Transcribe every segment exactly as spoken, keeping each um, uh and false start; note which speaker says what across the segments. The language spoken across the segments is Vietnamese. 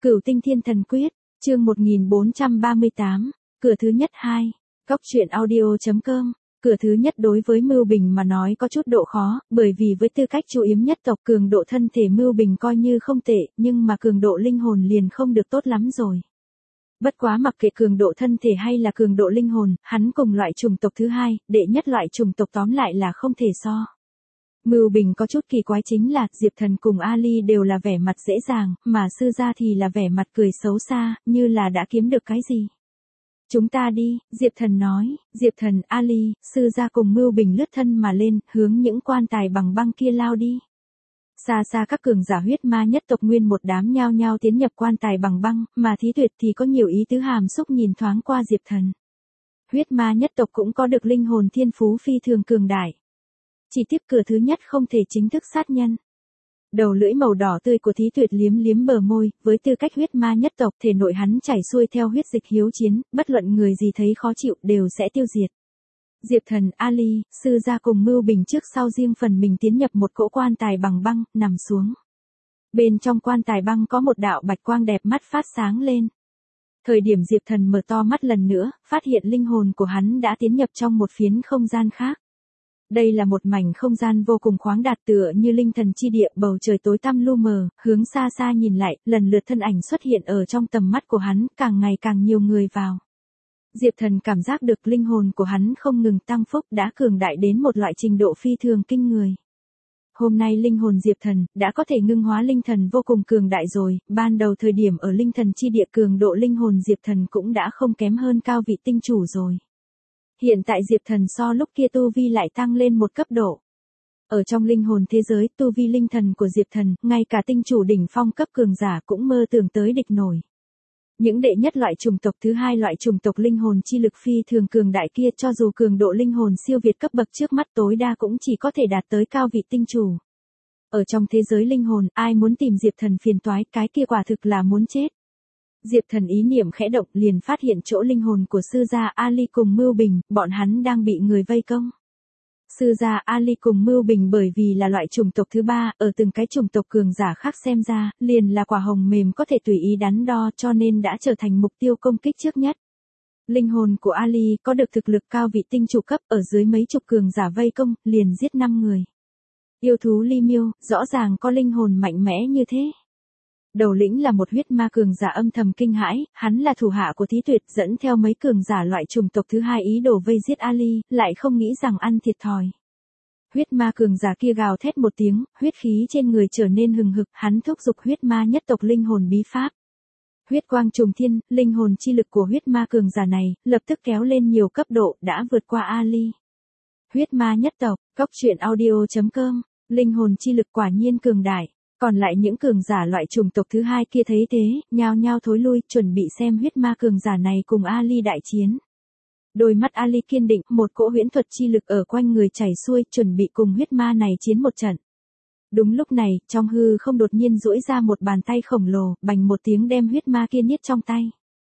Speaker 1: Cửu Tinh Thiên Thần Quyết, chương một nghìn bốn trăm ba mươi tám, cửa thứ nhất hai, Cóc truyện audio.com. Cửa thứ nhất đối với Mưu Bình mà nói có chút độ khó, bởi vì với tư cách chủ yếm nhất tộc cường độ thân thể Mưu Bình coi như không tệ, nhưng mà cường độ linh hồn liền không được tốt lắm rồi. Bất quá mặc kệ cường độ thân thể hay là cường độ linh hồn, hắn cùng loại chủng tộc thứ hai, đệ nhất loại chủng tộc tóm lại là không thể so. Mưu Bình có chút kỳ quái chính là, Diệp Thần cùng Ali đều là vẻ mặt dễ dàng, mà sư gia thì là vẻ mặt cười xấu xa, như là đã kiếm được cái gì. Chúng ta đi, Diệp Thần nói, Diệp Thần, Ali, sư gia cùng Mưu Bình lướt thân mà lên, hướng những quan tài bằng băng kia lao đi. Xa xa các cường giả huyết ma nhất tộc nguyên một đám nhao nhao tiến nhập quan tài bằng băng, mà Thí Tuyệt thì có nhiều ý tứ hàm xúc nhìn thoáng qua Diệp Thần. Huyết ma nhất tộc cũng có được linh hồn thiên phú phi thường cường đại. Chỉ tiếc cửa thứ nhất không thể chính thức sát nhân. Đầu lưỡi màu đỏ tươi của Thí Tuyệt liếm liếm bờ môi, với tư cách huyết ma nhất tộc thể nội hắn chảy xuôi theo huyết dịch hiếu chiến, bất luận người gì thấy khó chịu đều sẽ tiêu diệt. Diệp Thần, Ali, sư gia cùng Mưu Bình trước sau riêng phần mình tiến nhập một cỗ quan tài bằng băng, nằm xuống. Bên trong quan tài băng có một đạo bạch quang đẹp mắt phát sáng lên. Thời điểm Diệp Thần mở to mắt lần nữa, phát hiện linh hồn của hắn đã tiến nhập trong một phiến không gian khác. Đây là một mảnh không gian vô cùng khoáng đạt tựa như linh thần chi địa, bầu trời tối tăm lu mờ, hướng xa xa nhìn lại, lần lượt thân ảnh xuất hiện ở trong tầm mắt của hắn, càng ngày càng nhiều người vào. Diệp Thần cảm giác được linh hồn của hắn không ngừng tăng phúc, đã cường đại đến một loại trình độ phi thường kinh người. Hôm nay linh hồn Diệp Thần đã có thể ngưng hóa linh thần vô cùng cường đại rồi, ban đầu thời điểm ở linh thần chi địa cường độ linh hồn Diệp Thần cũng đã không kém hơn cao vị tinh chủ rồi. Hiện tại Diệp Thần so lúc kia tu vi lại tăng lên một cấp độ. Ở trong linh hồn thế giới, tu vi linh thần của Diệp Thần, ngay cả tinh chủ đỉnh phong cấp cường giả cũng mơ tưởng tới địch nổi. Những đệ nhất loại chủng tộc thứ hai loại chủng tộc linh hồn chi lực phi thường cường đại kia, cho dù cường độ linh hồn siêu việt cấp bậc trước mắt tối đa cũng chỉ có thể đạt tới cao vị tinh chủ. Ở trong thế giới linh hồn, ai muốn tìm Diệp Thần phiền toái, cái kia quả thực là muốn chết. Diệp Thần ý niệm khẽ động liền phát hiện chỗ linh hồn của sư gia Ali cùng Mưu Bình, bọn hắn đang bị người vây công. Sư gia Ali cùng Mưu Bình bởi vì là loại chủng tộc thứ ba, ở từng cái chủng tộc cường giả khác xem ra, liền là quả hồng mềm có thể tùy ý đắn đo, cho nên đã trở thành mục tiêu công kích trước nhất. Linh hồn của Ali có được thực lực cao vị tinh chủ cấp, ở dưới mấy chục cường giả vây công, liền giết năm người. Yêu thú Ly Miêu, rõ ràng có linh hồn mạnh mẽ như thế. Đầu lĩnh là một huyết ma cường giả âm thầm kinh hãi, hắn là thủ hạ của Thí Tuyệt, dẫn theo mấy cường giả loại chủng tộc thứ hai ý đồ vây giết Ali, lại không nghĩ rằng ăn thiệt thòi. Huyết ma cường giả kia gào thét một tiếng, huyết khí trên người trở nên hừng hực, hắn thúc giục huyết ma nhất tộc linh hồn bí pháp. Huyết quang trùng thiên, linh hồn chi lực của huyết ma cường giả này, lập tức kéo lên nhiều cấp độ, đã vượt qua Ali. Huyết ma nhất tộc, Cóc truyện audio.com, linh hồn chi lực quả nhiên cường đại. Còn lại những cường giả loại chủng tộc thứ hai kia thấy thế, nhao nhao thối lui, chuẩn bị xem huyết ma cường giả này cùng Ali đại chiến. Đôi mắt Ali kiên định, một cỗ huyễn thuật chi lực ở quanh người chảy xuôi, chuẩn bị cùng huyết ma này chiến một trận. Đúng lúc này, trong hư không đột nhiên duỗi ra một bàn tay khổng lồ, bành một tiếng đem huyết ma kia niết trong tay.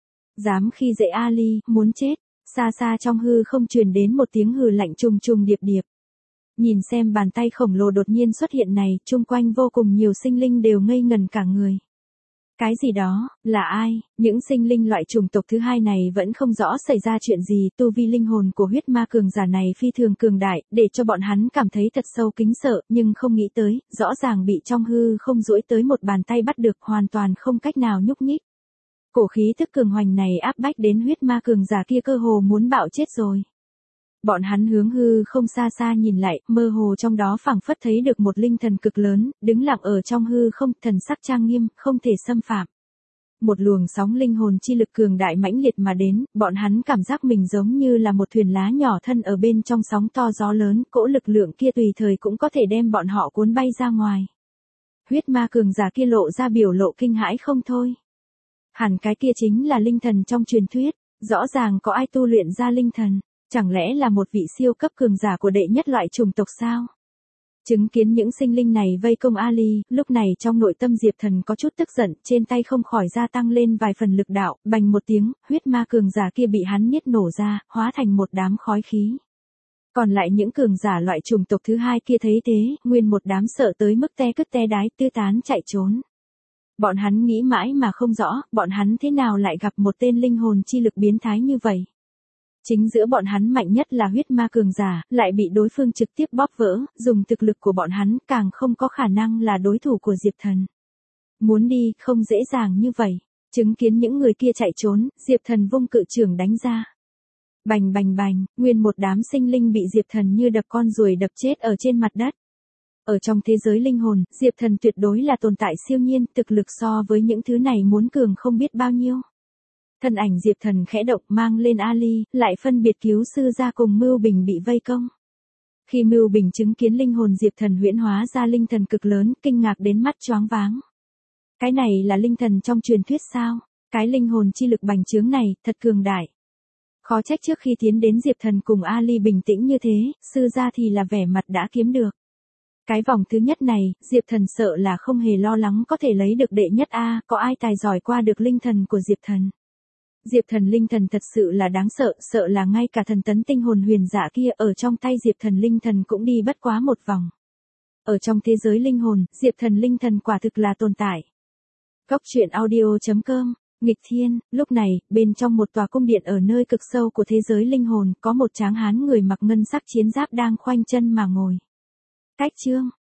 Speaker 1: Dám khi dễ Ali, muốn chết, xa xa trong hư không truyền đến một tiếng hừ lạnh trùng trùng điệp điệp. Nhìn xem bàn tay khổng lồ đột nhiên xuất hiện này, chung quanh vô cùng nhiều sinh linh đều ngây ngần cả người. Cái gì đó, là ai? Những sinh linh loại chủng tộc thứ hai này vẫn không rõ xảy ra chuyện gì, tu vi linh hồn của huyết ma cường giả này phi thường cường đại, để cho bọn hắn cảm thấy thật sâu kính sợ, nhưng không nghĩ tới, rõ ràng bị trong hư không duỗi tới một bàn tay bắt được, hoàn toàn không cách nào nhúc nhích. Cổ khí thức cường hoành này áp bách đến huyết ma cường giả kia cơ hồ muốn bạo chết rồi. Bọn hắn hướng hư không xa xa nhìn lại, mơ hồ trong đó phảng phất thấy được một linh thần cực lớn, đứng lặng ở trong hư không, thần sắc trang nghiêm, không thể xâm phạm. Một luồng sóng linh hồn chi lực cường đại mãnh liệt mà đến, bọn hắn cảm giác mình giống như là một thuyền lá nhỏ thân ở bên trong sóng to gió lớn, cỗ lực lượng kia tùy thời cũng có thể đem bọn họ cuốn bay ra ngoài. Huyết ma cường giả kia lộ ra biểu lộ kinh hãi không thôi. Hẳn cái kia chính là linh thần trong truyền thuyết, rõ ràng có ai tu luyện ra linh thần. Chẳng lẽ là một vị siêu cấp cường giả của đệ nhất loại chủng tộc sao? Chứng kiến những sinh linh này vây công Ali, lúc này trong nội tâm Diệp Thần có chút tức giận, trên tay không khỏi gia tăng lên vài phần lực đạo, bành một tiếng, huyết ma cường giả kia bị hắn niết nổ ra, hóa thành một đám khói khí. Còn lại những cường giả loại chủng tộc thứ hai kia thấy thế, nguyên một đám sợ tới mức te cứt te đái, tứ tán chạy trốn. Bọn hắn nghĩ mãi mà không rõ, bọn hắn thế nào lại gặp một tên linh hồn chi lực biến thái như vậy. Chính giữa bọn hắn mạnh nhất là huyết ma cường giả, lại bị đối phương trực tiếp bóp vỡ, dùng thực lực của bọn hắn càng không có khả năng là đối thủ của Diệp Thần. Muốn đi, không dễ dàng như vậy. Chứng kiến những người kia chạy trốn, Diệp Thần vung cự trưởng đánh ra. Bành bành bành, nguyên một đám sinh linh bị Diệp Thần như đập con ruồi đập chết ở trên mặt đất. Ở trong thế giới linh hồn, Diệp Thần tuyệt đối là tồn tại siêu nhiên, thực lực so với những thứ này muốn cường không biết bao nhiêu. Thân ảnh Diệp Thần khẽ động mang lên Ali, lại phân biệt cứu sư ra cùng Mưu Bình bị vây công. Khi Mưu Bình chứng kiến linh hồn Diệp Thần huyễn hóa ra linh thần cực lớn, kinh ngạc đến mắt choáng váng. Cái này là linh thần trong truyền thuyết sao? Cái linh hồn chi lực bành trướng này, thật cường đại. Khó trách trước khi tiến đến Diệp Thần cùng Ali bình tĩnh như thế, sư ra thì là vẻ mặt đã kiếm được. Cái vòng thứ nhất này, Diệp Thần sợ là không hề lo lắng có thể lấy được đệ nhất A, có ai tài giỏi qua được linh thần của Diệp Thần. Diệp Thần linh thần thật sự là đáng sợ, sợ là ngay cả thần tấn tinh hồn huyền giả kia ở trong tay Diệp Thần linh thần cũng đi bất quá một vòng. Ở trong thế giới linh hồn, Diệp Thần linh thần quả thực là tồn tại. Cốc truyện audio chấm com, nghịch thiên, lúc này, bên trong một tòa cung điện ở nơi cực sâu của thế giới linh hồn, có một tráng hán người mặc ngân sắc chiến giáp đang khoanh chân mà ngồi. Cách chương,